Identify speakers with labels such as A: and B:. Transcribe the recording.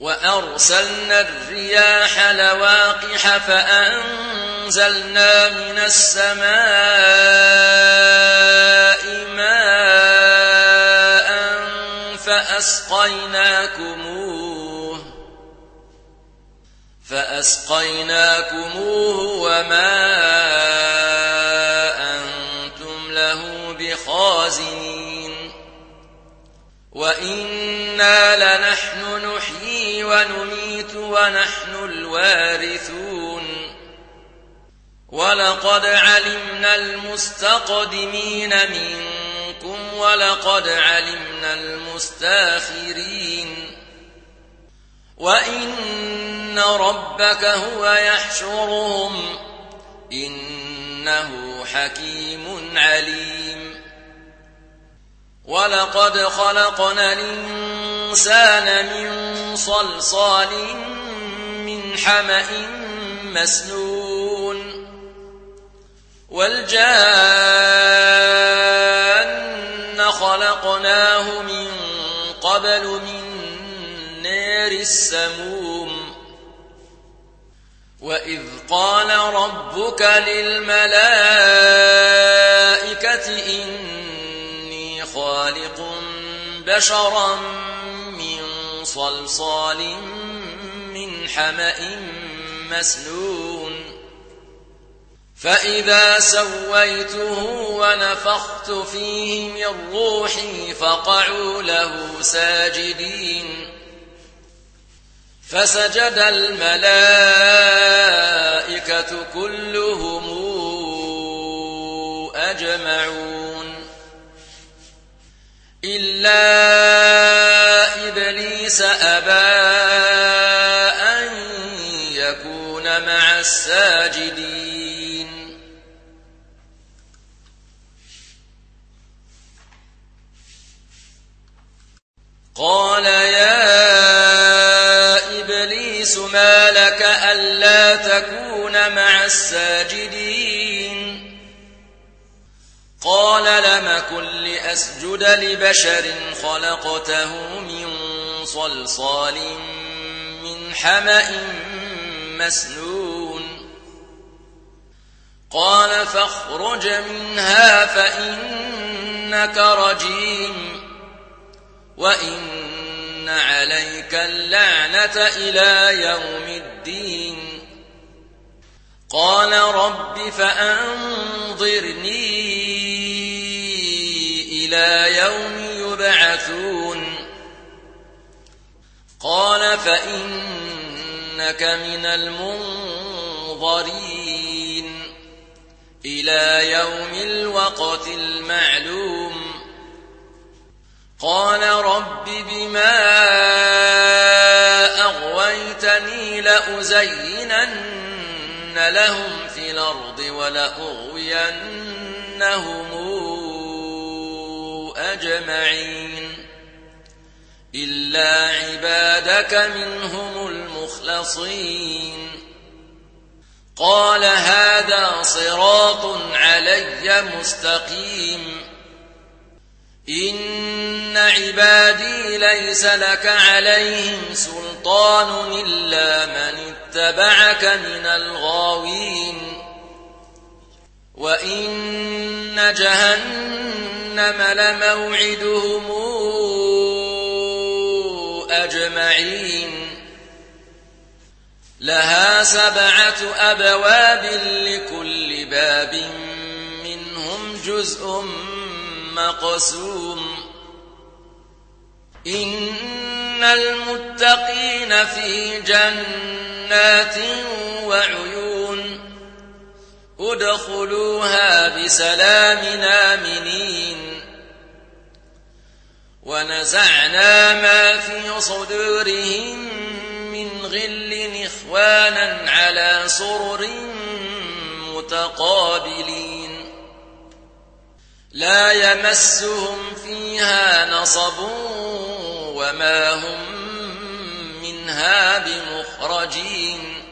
A: وأرسلنا الرياح لواقح فأنزلنا من السماء ماء فأسقيناكموه وما أنتم له بخازنين وإنا لنحن نحيي ونميت ونحن الوارثون ولقد علمنا المستقدمين منكم ولقد علمنا المستاخرين وإن ربك هو يحشرهم إنه حكيم عليم ولقد خلقنا الإنسان من صلصال من حمأ مسنون والجان خلقناه من قبل من نار السموم وإذ قال ربك للملائكة إني خالق بشرا من صلصال من حمأ مسنون فإذا سويته ونفخت فيه من روحي فقعوا له ساجدين فسجد الملائكة كلهم أجمعون إلا إبليس أبى أن يكون مع الساجدين قال يا إبليس ما لك ألا تكون مع الساجدين قال لم كن لأسجد لبشر خلقته من صلصال من حمأ مسنون قال فاخرج منها فإنك رجيم وإن عليك اللعنة إلى يوم الدين قال رب فأنظرني إلى يوم يبعثون قال فإنك من المنظرين إلى يوم الوقت المعلوم قال رب بما أغويتني لأزينن لهم في الأرض ولأغوينهم أجمعين إلا عبادك منهم المخلصين قال هذا صراط علي مستقيم إن عبادي ليس لك عليهم سلطان إلا من اتبعك من الغاوين وإن جهنم لموعدهم أجمعين لها 7 أبواب لكل باب منهم جزء مقسوم إن المتقين في جنات وعيون ادخلوها بسلام آمنين ونزعنا ما في صدورهم من غل إخوانا على سرر متقابلين لا يمسهم فيها نصب وما هم منها بمخرجين